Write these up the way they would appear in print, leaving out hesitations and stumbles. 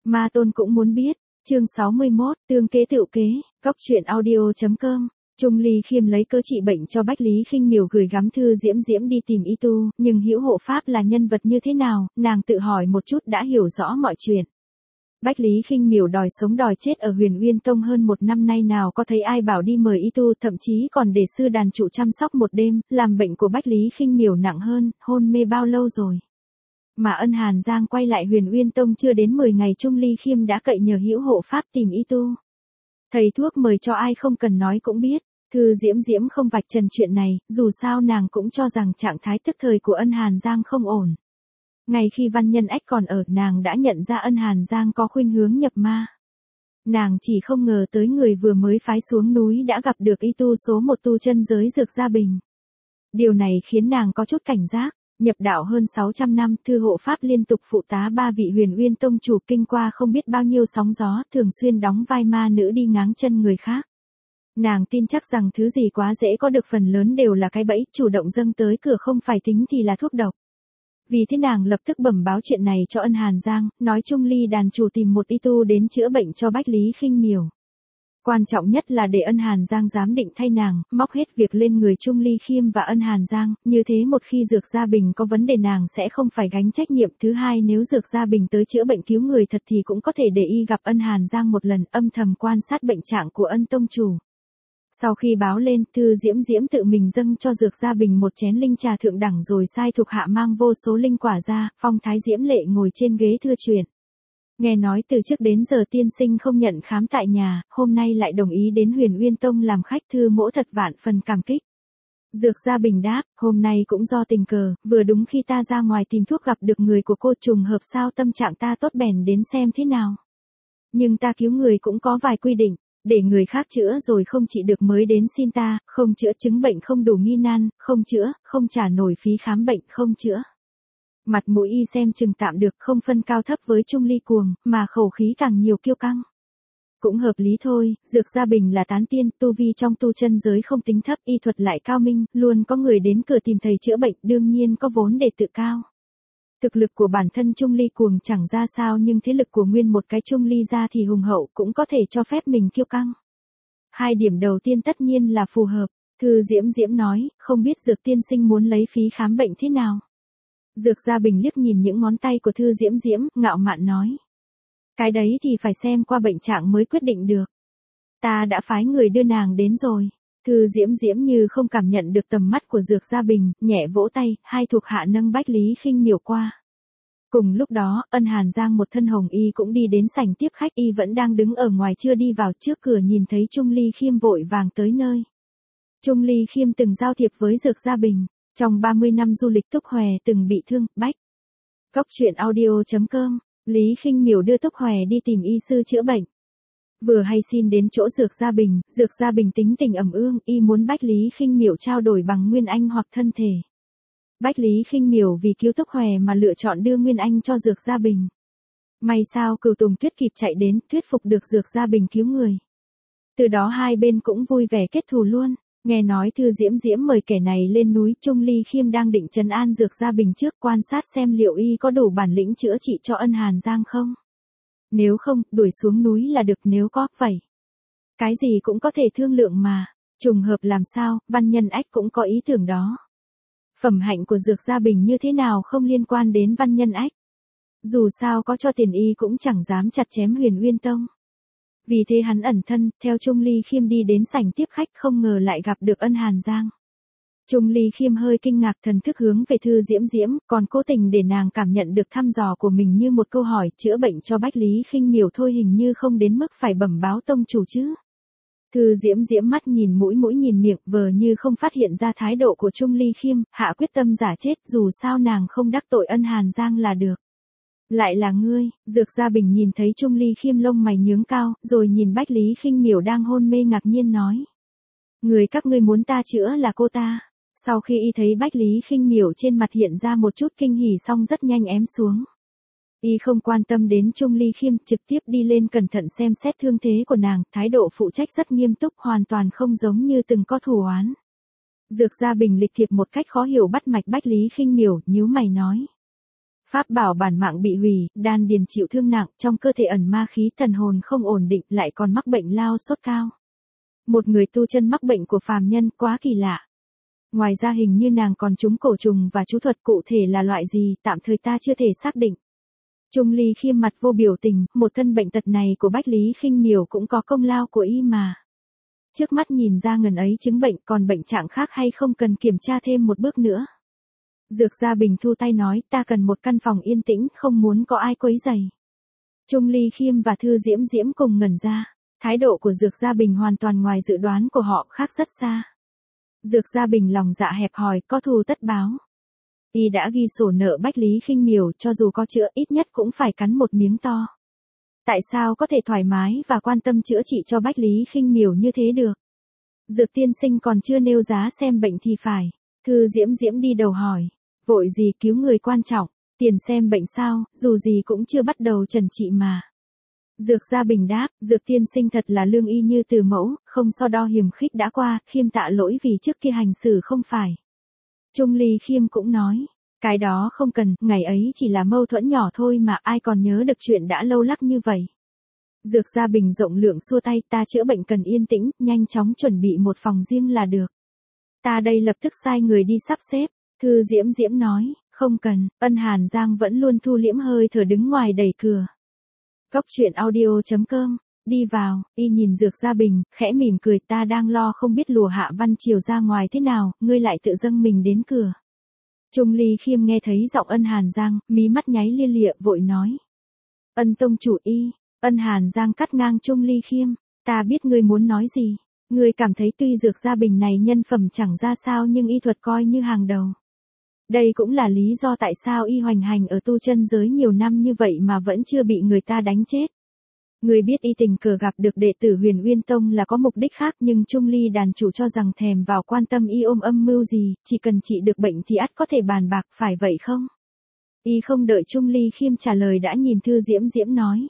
Ma Tôn cũng muốn biết. Chương 61, tương kế tựu kế, Cóc truyện audio.com. Trung Ly Khiêm lấy cớ trị bệnh cho Bách Lý Khinh Miểu gửi gắm thư Diễm Diễm đi tìm y tu, nhưng Hữu Hộ Pháp là nhân vật như thế nào, nàng tự hỏi một chút đã hiểu rõ mọi chuyện. Bách Lý Khinh Miểu đòi sống đòi chết ở Huyền Uyên Tông hơn một năm nay, nào có thấy ai bảo đi mời y tu, thậm chí còn để sư đàn trụ chăm sóc một đêm, làm bệnh của Bách Lý Khinh Miểu nặng hơn, hôn mê bao lâu rồi. Mà Ân Hàn Giang quay lại Huyền Uyên Tông chưa đến 10 ngày, Trung Ly Khiêm đã cậy nhờ Hữu Hộ Pháp tìm y tu. Thầy thuốc mời cho ai không cần nói cũng biết. Thư Diễm Diễm không vạch trần chuyện này, dù sao nàng cũng cho rằng trạng thái tức thời của Ân Hàn Giang không ổn. Ngay khi Văn Nhân Ách còn ở, nàng đã nhận ra Ân Hàn Giang có khuynh hướng nhập ma. Nàng chỉ không ngờ tới người vừa mới phái xuống núi đã gặp được y tu số 1 tu chân giới Dược Gia Bình. Điều này khiến nàng có chút cảnh giác. Nhập đạo hơn 600 năm, Thư Hộ Pháp liên tục phụ tá 3 vị Huyền Uyên Tông chủ, kinh qua không biết bao nhiêu sóng gió, thường xuyên đóng vai ma nữ đi ngáng chân người khác. Nàng tin chắc rằng thứ gì quá dễ có được phần lớn đều là cái bẫy, chủ động dâng tới cửa không phải tính thì là thuốc độc. Vì thế nàng lập tức bẩm báo chuyện này cho Ân Hàn Giang, nói Trung Ly đàn chủ tìm một y tu đến chữa bệnh cho Bách Lý Khinh Miểu. Quan trọng nhất là để Ân Hàn Giang giám định thay nàng, móc hết việc lên người Trung Ly Khiêm và Ân Hàn Giang, như thế một khi Dược Gia Bình có vấn đề nàng sẽ không phải gánh trách nhiệm. Thứ hai, nếu Dược Gia Bình tới chữa bệnh cứu người thật thì cũng có thể để y gặp Ân Hàn Giang một lần, âm thầm quan sát bệnh trạng của Ân tông chủ. Sau khi báo lên, Thư Diễm Diễm tự mình dâng cho Dược Gia Bình một chén linh trà thượng đẳng, rồi sai thuộc hạ mang vô số linh quả ra, phong thái diễm lệ ngồi trên ghế thưa chuyện. Nghe nói từ trước đến giờ tiên sinh không nhận khám tại nhà, hôm nay lại đồng ý đến Huyền Uyên Tông làm khách, Thư mỗ thật vạn phần cảm kích. Dược Gia Bình đáp, hôm nay cũng do tình cờ, vừa đúng khi ta ra ngoài tìm thuốc gặp được người của cô, trùng hợp sao tâm trạng ta tốt bèn đến xem thế nào. Nhưng ta cứu người cũng có vài quy định. Để người khác chữa rồi không trị được mới đến xin ta, không chữa chứng bệnh không đủ nghi nan, không chữa, không trả nổi phí khám bệnh, không chữa. Mặt mũi y xem chừng tạm được, không phân cao thấp với Trung Ly cuồng, mà khẩu khí càng nhiều kiêu căng. Cũng hợp lý thôi, Dược Gia Bình là tán tiên, tu vi trong tu chân giới không tính thấp, y thuật lại cao minh, luôn có người đến cửa tìm thầy chữa bệnh, đương nhiên có vốn để tự cao. Thực lực của bản thân Trung Ly cuồng chẳng ra sao, nhưng thế lực của nguyên một cái Trung Ly gia thì hùng hậu, cũng có thể cho phép mình kiêu căng. Hai điểm đầu tiên tất nhiên là phù hợp. Thư Diễm Diễm nói, không biết Dược tiên sinh muốn lấy phí khám bệnh thế nào. Dược Gia Bình liếc nhìn những ngón tay của Thư Diễm Diễm, ngạo mạn nói. Cái đấy thì phải xem qua bệnh trạng mới quyết định được. Ta đã phái người đưa nàng đến rồi. Thư Diễm Diễm như không cảm nhận được tầm mắt của Dược Gia Bình, nhẹ vỗ tay, hai thuộc hạ nâng Bách Lý Khinh Miểu qua. Cùng lúc đó, Ân Hàn Giang một thân hồng y cũng đi đến sảnh tiếp khách, y vẫn đang đứng ở ngoài chưa đi vào, trước cửa nhìn thấy Trung Ly Khiêm vội vàng tới nơi. Trung Ly Khiêm từng giao thiệp với Dược Gia Bình, trong 30 năm du lịch Túc Hòe từng bị thương, Bách. Cóc truyện audio.com, Lý Khinh Miểu đưa Túc Hòe đi tìm y sư chữa bệnh. Vừa hay xin đến chỗ Dược Gia Bình tính tình ẩm ương, y muốn Bách Lý Khinh Miểu trao đổi bằng Nguyên Anh hoặc thân thể. Bách Lý Khinh Miểu vì cứu Túc Hòe mà lựa chọn đưa Nguyên Anh cho Dược Gia Bình. May sao Cửu Tùng Tuyết kịp chạy đến, thuyết phục được Dược Gia Bình cứu người. Từ đó hai bên cũng vui vẻ kết thù luôn. Nghe nói Thư Diễm Diễm mời kẻ này lên núi, Trung Ly Khiêm đang định trấn an Dược Gia Bình trước, quan sát xem liệu y có đủ bản lĩnh chữa trị cho Ân Hàn Giang không. Nếu không, đuổi xuống núi là được, nếu có, vậy. Cái gì cũng có thể thương lượng mà. Trùng hợp làm sao, Văn Nhân Ách cũng có ý tưởng đó. Phẩm hạnh của Dược Gia Bình như thế nào không liên quan đến Văn Nhân Ách. Dù sao có cho tiền y cũng chẳng dám chặt chém Huyền Uyên Tông. Vì thế hắn ẩn thân, theo Trung Ly Khiêm đi đến sảnh tiếp khách, không ngờ lại gặp được Ân Hàn Giang. Trung Ly Khiêm hơi kinh ngạc, thần thức hướng về Thư Diễm Diễm, còn cố tình để nàng cảm nhận được thăm dò của mình như một câu hỏi, chữa bệnh cho Bách Lý Khinh Miểu thôi, hình như không đến mức phải bẩm báo tông chủ chứ. Thư Diễm Diễm mắt nhìn mũi mũi nhìn miệng, vờ như không phát hiện ra thái độ của Trung Ly Khiêm, hạ quyết tâm giả chết, dù sao nàng không đắc tội Ân Hàn Giang là được. Lại là ngươi. Dược Gia Bình nhìn thấy Trung Ly Khiêm lông mày nhướng cao, rồi nhìn Bách Lý Khinh Miểu đang hôn mê ngạc nhiên nói. Người các ngươi muốn ta chữa là cô ta. Sau khi y thấy Bách Lý Khinh Miểu trên mặt hiện ra một chút kinh hỉ, xong rất nhanh ém xuống. Y không quan tâm đến Trung Ly Khiêm, trực tiếp đi lên cẩn thận xem xét thương thế của nàng, thái độ phụ trách rất nghiêm túc, hoàn toàn không giống như từng có thù oán. Dược Gia Bình lịch thiệp một cách khó hiểu bắt mạch Bách Lý Khinh Miểu, nhíu mày nói. Pháp bảo bản mạng bị hủy, đan điền chịu thương nặng, trong cơ thể ẩn ma khí, thần hồn không ổn định, lại còn mắc bệnh lao sốt cao. Một người tu chân mắc bệnh của phàm nhân, quá kỳ lạ. Ngoài ra hình như nàng còn trúng cổ trùng và chú thuật, cụ thể là loại gì, tạm thời ta chưa thể xác định. Trung Ly Khiêm mặt vô biểu tình, một thân bệnh tật này của Bách Lý Khinh Miểu cũng có công lao của y mà. Trước mắt nhìn ra ngần ấy chứng bệnh, còn bệnh trạng khác hay không cần kiểm tra thêm một bước nữa. Dược Gia Bình thu tay nói, ta cần một căn phòng yên tĩnh, không muốn có ai quấy rầy. Trung Ly Khiêm và Thư Diễm Diễm cùng ngẩn ra. Thái độ của Dược Gia Bình hoàn toàn ngoài dự đoán của họ, khác rất xa. Dược Gia Bình lòng dạ hẹp hòi, có thù tất báo. Y đã ghi sổ nợ Bách Lý Khinh Miểu, cho dù có chữa ít nhất cũng phải cắn một miếng to. Tại sao có thể thoải mái và quan tâm chữa trị cho Bách Lý Khinh Miểu như thế được? Dược tiên sinh còn chưa nêu giá xem bệnh thì phải. Thư Diễm Diễm đi đầu hỏi. Vội gì, cứu người quan trọng, tiền xem bệnh sao, dù gì cũng chưa bắt đầu trần trị mà. Dược Gia Bình đáp, Dược tiên sinh thật là lương y như từ mẫu, không so đo hiềm khích đã qua, Khiêm tạ lỗi vì trước kia hành xử không phải. Trung Ly Khiêm cũng nói, cái đó không cần, ngày ấy chỉ là mâu thuẫn nhỏ thôi mà, ai còn nhớ được chuyện đã lâu lắc như vậy. Dược Gia Bình rộng lượng xua tay, ta chữa bệnh cần yên tĩnh, nhanh chóng chuẩn bị một phòng riêng là được. Ta đây lập tức sai người đi sắp xếp. Thư Diễm Diễm nói, không cần, Ân Hàn Giang vẫn luôn thu liễm hơi thở đứng ngoài đẩy cửa. Góc truyện audio.com, đi vào, y nhìn Dược Gia Bình, khẽ mỉm cười, ta đang lo không biết lùa Hạ Văn Triều ra ngoài thế nào, ngươi lại tự dâng mình đến cửa. Trung Ly Khiêm nghe thấy giọng Ân Hàn Giang, mí mắt nháy lia lịa, vội nói. Ân tông chủ y, Ân Hàn Giang cắt ngang Trung Ly Khiêm, ta biết ngươi muốn nói gì. Ngươi cảm thấy tuy Dược Gia Bình này nhân phẩm chẳng ra sao nhưng y thuật coi như hàng đầu. Đây cũng là lý do tại sao y hoành hành ở tu chân giới nhiều năm như vậy mà vẫn chưa bị người ta đánh chết. Người biết y tình cờ gặp được đệ tử Huyền Uyên Tông là có mục đích khác, nhưng Trung Ly đàn chủ cho rằng thèm vào quan tâm y ôm âm mưu gì, chỉ cần trị được bệnh thì ắt có thể bàn bạc, phải vậy không? Y không đợi Trung Ly Khiêm trả lời đã nhìn Thư Diễm Diễm nói.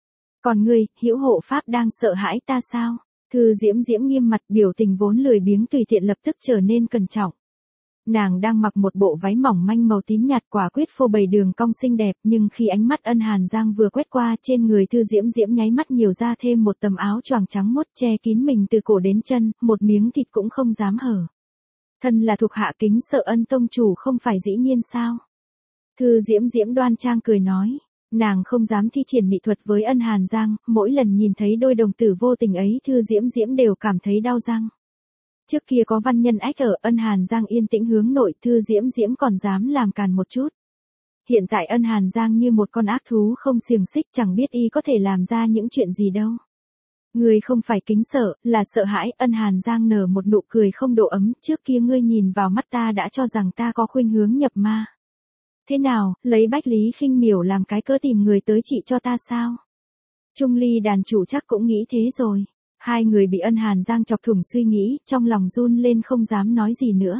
Còn ngươi, hữu hộ pháp đang sợ hãi ta sao? Thư Diễm Diễm nghiêm mặt, biểu tình vốn lười biếng tùy tiện lập tức trở nên cẩn trọng. Nàng đang mặc một bộ váy mỏng manh màu tím nhạt, quả quyết phô bày đường cong xinh đẹp, nhưng khi ánh mắt Ân Hàn Giang vừa quét qua, trên người Thư Diễm Diễm nháy mắt nhiều ra thêm một tấm áo choàng trắng muốt che kín mình từ cổ đến chân, một miếng thịt cũng không dám hở. Thân là thuộc hạ kính sợ Ân tông chủ không phải dĩ nhiên sao? Thư Diễm Diễm đoan trang cười nói. Nàng không dám thi triển mỹ thuật với Ân Hàn Giang, mỗi lần nhìn thấy đôi đồng tử vô tình ấy Thư Diễm Diễm đều cảm thấy đau răng. Trước kia có Văn Nhân Ách ở, Ân Hàn Giang yên tĩnh hướng nội, Thư Diễm Diễm còn dám làm càn một chút. Hiện tại Ân Hàn Giang như một con ác thú không xiềng xích, chẳng biết y có thể làm ra những chuyện gì đâu. Ngươi không phải kính sợ, là sợ hãi. Ân Hàn Giang nở một nụ cười không độ ấm, trước kia ngươi nhìn vào mắt ta đã cho rằng ta có khuynh hướng nhập ma. Thế nào, lấy Bách Lý Khinh Miểu làm cái cớ tìm người tới trị cho ta sao? Trung Ly đàn chủ chắc cũng nghĩ thế rồi. Hai người bị Ân Hàn Giang chọc thủng suy nghĩ, trong lòng run lên không dám nói gì nữa.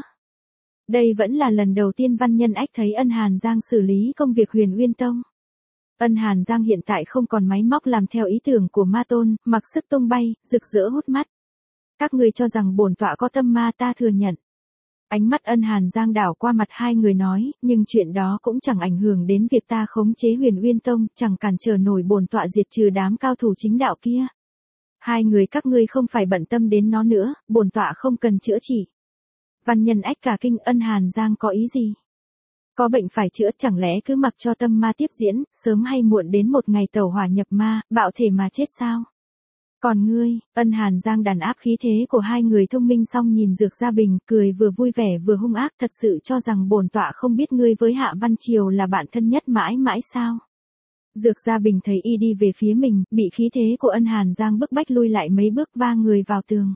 Đây vẫn là lần đầu tiên Văn Nhân Ách thấy Ân Hàn Giang xử lý công việc Huyền Uyên Tông. Ân Hàn Giang hiện tại không còn máy móc làm theo ý tưởng của ma tôn, mặc sức tung bay, rực rỡ hút mắt. Các người cho rằng bổn tọa có tâm ma, ta thừa nhận. Ánh mắt Ân Hàn Giang đảo qua mặt hai người nói, nhưng chuyện đó cũng chẳng ảnh hưởng đến việc ta khống chế Huyền Uyên Tông, chẳng cản trở nổi bổn tọa diệt trừ đám cao thủ chính đạo kia. Hai người các ngươi không phải bận tâm đến nó nữa, bổn tọa không cần chữa trị. Văn Nhân Ách cả kinh, Ân Hàn Giang có ý gì? Có bệnh phải chữa, chẳng lẽ cứ mặc cho tâm ma tiếp diễn, sớm hay muộn đến một ngày tẩu hỏa nhập ma, bạo thể mà chết sao? Còn ngươi, Ân Hàn Giang đàn áp khí thế của hai người thông minh xong nhìn Dược Gia Bình, cười vừa vui vẻ vừa hung ác, thật sự cho rằng bổn tọa không biết ngươi với Hạ Văn Triều là bạn thân nhất mãi mãi sao? Dược Gia Bình thấy y đi về phía mình, bị khí thế của Ân Hàn Giang bức bách lui lại mấy bước, va người vào tường.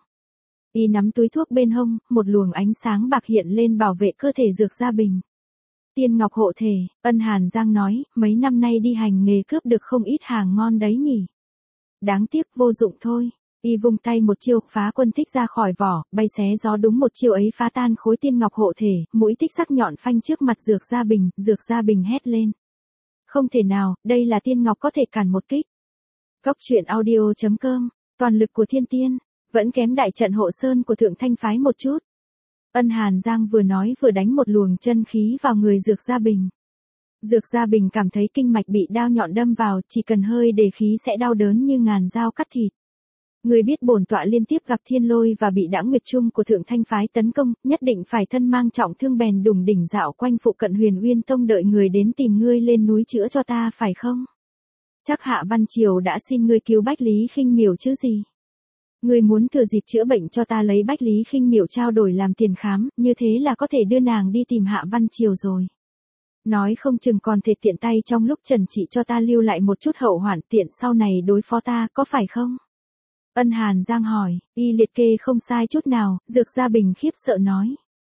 Y nắm túi thuốc bên hông, một luồng ánh sáng bạc hiện lên bảo vệ cơ thể Dược Gia Bình. Tiên ngọc hộ thể, Ân Hàn Giang nói, mấy năm nay đi hành nghề cướp được không ít hàng ngon đấy nhỉ. Đáng tiếc vô dụng thôi. Y vung tay một chiêu, phá quân thích ra khỏi vỏ, bay xé gió, đúng một chiêu ấy phá tan khối tiên ngọc hộ thể, mũi tích sắc nhọn phanh trước mặt Dược Gia Bình hét lên. Không thể nào, đây là tiên ngọc có thể cản một kích. Góc truyện audio.com, toàn lực của thiên tiên, vẫn kém đại trận hộ sơn của thượng thanh phái một chút. Ân Hàn Giang vừa nói vừa đánh một luồng chân khí vào người Dược Gia Bình. Dược Gia Bình cảm thấy kinh mạch bị đao nhọn đâm vào, chỉ cần hơi để khí sẽ đau đớn như ngàn dao cắt thịt. Người biết bổn tọa liên tiếp gặp thiên lôi và bị Đãng Nguyệt Trung của Thượng Thanh phái tấn công, nhất định phải thân mang trọng thương bèn đùng đỉnh dạo quanh phụ cận Huyền Uyên Tông đợi người đến tìm ngươi lên núi chữa cho ta phải không? Chắc Hạ Văn Triều đã xin ngươi cứu Bách Lý Khinh Miểu chứ gì? Ngươi muốn thừa dịp chữa bệnh cho ta lấy Bách Lý Khinh Miểu trao đổi làm tiền khám, như thế là có thể đưa nàng đi tìm Hạ Văn Triều rồi. Nói không chừng còn thể tiện tay trong lúc trần trị cho ta lưu lại một chút hậu hoạn tiện sau này đối phó ta, có phải không? Ân Hàn Giang hỏi, y liệt kê không sai chút nào, Dược Gia Bình khiếp sợ nói.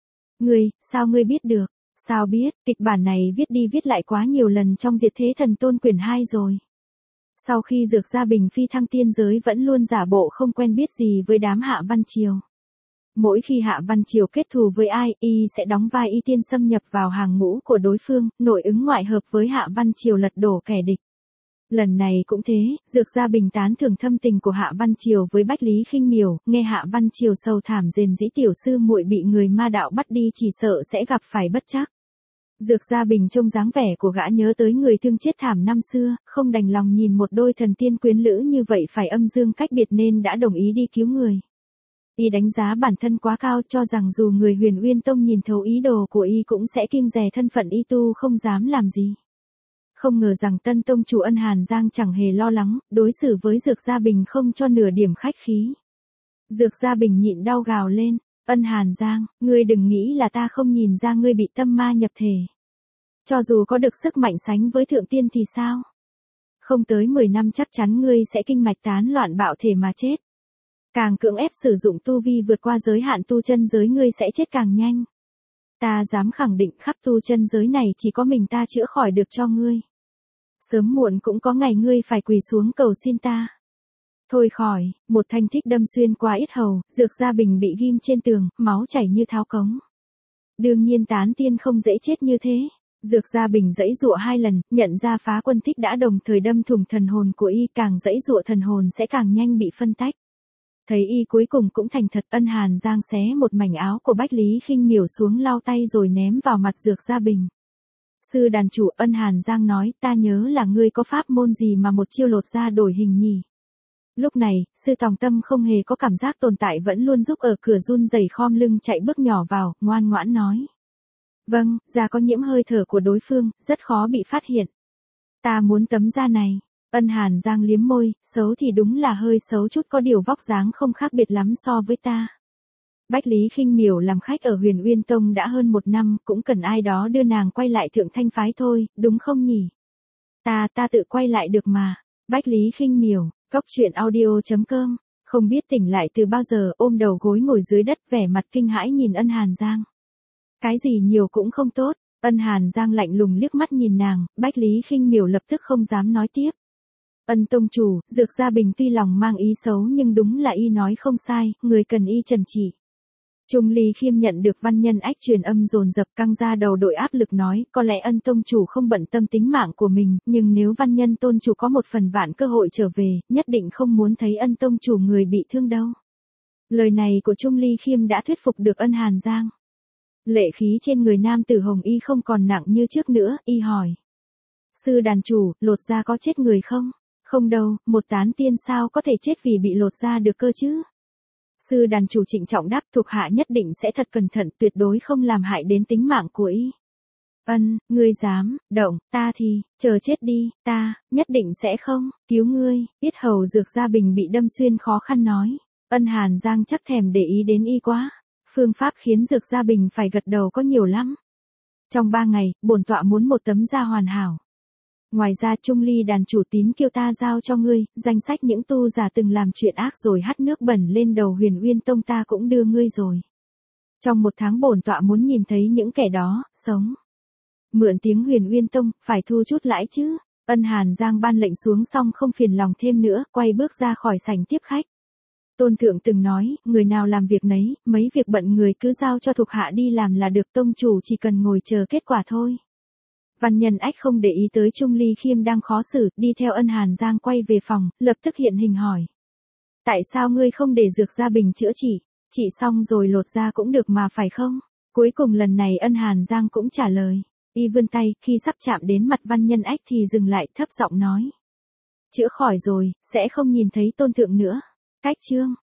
Sao ngươi biết được? Sao biết, kịch bản này viết đi viết lại quá nhiều lần trong Diệt Thế Thần Tôn quyển 2 rồi. Sau khi Dược Gia Bình phi thăng tiên giới vẫn luôn giả bộ không quen biết gì với đám Hạ Văn Triều. Mỗi khi Hạ Văn Triều kết thù với ai, y sẽ đóng vai y tiên xâm nhập vào hàng ngũ của đối phương, nội ứng ngoại hợp với Hạ Văn Triều lật đổ kẻ địch. Lần này cũng thế, Dược Gia Bình tán thưởng thâm tình của Hạ Văn Triều với Bách Lý Khinh Miểu, nghe Hạ Văn Triều sầu thảm rền rĩ tiểu sư muội bị người ma đạo bắt đi chỉ sợ sẽ gặp phải bất trắc. Dược Gia Bình trông dáng vẻ của gã nhớ tới người thương chết thảm năm xưa, không đành lòng nhìn một đôi thần tiên quyến lữ như vậy phải âm dương cách biệt nên đã đồng ý đi cứu người. Y đánh giá bản thân quá cao cho rằng dù người Huyền Uyên Tông nhìn thấu ý đồ của y cũng sẽ kiêng dè thân phận y tu không dám làm gì. Không ngờ rằng tân tông chủ Ân Hàn Giang chẳng hề lo lắng, đối xử với Dược Gia Bình không cho nửa điểm khách khí. Dược Gia Bình nhịn đau gào lên, Ân Hàn Giang, ngươi đừng nghĩ là ta không nhìn ra ngươi bị tâm ma nhập thể. Cho dù có được sức mạnh sánh với thượng tiên thì sao? Không tới 10 năm chắc chắn ngươi sẽ kinh mạch tán loạn bạo thể mà chết. Càng cưỡng ép sử dụng tu vi vượt qua giới hạn tu chân giới ngươi sẽ chết càng nhanh. Ta dám khẳng định khắp tu chân giới này chỉ có mình ta chữa khỏi được cho ngươi. Sớm muộn cũng có ngày ngươi phải quỳ xuống cầu xin ta. Thôi khỏi, một thanh thích đâm xuyên qua yết hầu, Dược Gia Bình bị ghim trên tường, máu chảy như tháo cống. Đương nhiên tán tiên không dễ chết như thế. Dược Gia Bình giãy giụa 2 lần, nhận ra Phá Quân Thích đã đồng thời đâm thủng thần hồn của y, càng giãy giụa thần hồn sẽ càng nhanh bị phân tách. Thấy y cuối cùng cũng thành thật, Ân Hàn Giang xé một mảnh áo của Bách Lý Khinh Miểu xuống lau tay rồi ném vào mặt Dược Gia Bình. Sư đàn chủ, Ân Hàn Giang nói, ta nhớ là ngươi có pháp môn gì mà một chiêu lột da đổi hình nhỉ? Lúc này, sư Tòng Tâm không hề có cảm giác tồn tại vẫn luôn giúp ở cửa run rẩy khom lưng chạy bước nhỏ vào, ngoan ngoãn nói. Vâng, da có nhiễm hơi thở của đối phương, rất khó bị phát hiện. Ta muốn tấm da này. Ân Hàn Giang liếm môi, xấu thì đúng là hơi xấu chút, có điều vóc dáng không khác biệt lắm so với ta. Bách Lý Khinh Miểu làm khách ở Huyền Uyên Tông đã hơn 1 năm, cũng cần ai đó đưa nàng quay lại Thượng Thanh phái thôi, đúng không nhỉ? Ta tự quay lại được mà. Bách Lý Khinh Miểu, coctruyện.audio.com, không biết tỉnh lại từ bao giờ, ôm đầu gối ngồi dưới đất vẻ mặt kinh hãi nhìn Ân Hàn Giang. Cái gì nhiều cũng không tốt. Ân Hàn Giang lạnh lùng liếc mắt nhìn nàng, Bách Lý Khinh Miểu lập tức không dám nói tiếp. Ân tông chủ, Dược Gia Bình tuy lòng mang ý xấu nhưng đúng là y nói không sai, người cần y trần trị. Trung Ly Khiêm nhận được Văn Nhân Ách truyền âm dồn dập căng ra đầu đội áp lực nói, có lẽ Ân tông chủ không bận tâm tính mạng của mình, nhưng nếu Văn Nhân tôn chủ có một phần vạn cơ hội trở về, nhất định không muốn thấy Ân tông chủ người bị thương đâu. Lời này của Trung Ly Khiêm đã thuyết phục được Ân Hàn Giang. Lệ khí trên người nam tử Hồng Y không còn nặng như trước nữa, y hỏi. Sư đàn chủ, lột da có chết người không? Không đâu, một tán tiên sao có thể chết vì bị lột da được cơ chứ? Sư đàn chủ trịnh trọng đáp, thuộc hạ nhất định sẽ thật cẩn thận, tuyệt đối không làm hại đến tính mạng của y. Ân, ngươi dám, động, ta thì, chờ chết đi, ta, nhất định sẽ không, cứu ngươi. Yết hầu Dược Gia Bình bị đâm xuyên khó khăn nói. Ân Hàn Giang chắc thèm để ý đến y quá. Phương pháp khiến Dược Gia Bình phải gật đầu có nhiều lắm. Trong 3 ngày, bổn tọa muốn một tấm da hoàn hảo. Ngoài ra Trung Ly đàn chủ tín kêu ta giao cho ngươi, danh sách những tu giả từng làm chuyện ác rồi hắt nước bẩn lên đầu Huyền Uyên Tông ta cũng đưa ngươi rồi. Trong 1 tháng bổn tọa muốn nhìn thấy những kẻ đó, sống. Mượn tiếng Huyền Uyên Tông, phải thu chút lãi chứ. Ân Hàn Giang ban lệnh xuống xong không phiền lòng thêm nữa, quay bước ra khỏi sảnh tiếp khách. Tôn thượng từng nói, người nào làm việc nấy, mấy việc bận người cứ giao cho thuộc hạ đi làm là được, tông chủ chỉ cần ngồi chờ kết quả thôi. Văn Nhân Ách không để ý tới Trung Ly Khiêm đang khó xử, đi theo Ân Hàn Giang quay về phòng, lập tức hiện hình hỏi. Tại sao ngươi không để Dược Gia Bình chữa trị xong rồi lột da cũng được mà phải không? Cuối cùng lần này Ân Hàn Giang cũng trả lời. Y vươn tay, khi sắp chạm đến mặt Văn Nhân Ách thì dừng lại, thấp giọng nói. Chữa khỏi rồi, sẽ không nhìn thấy Tôn Thượng nữa. Cách chương.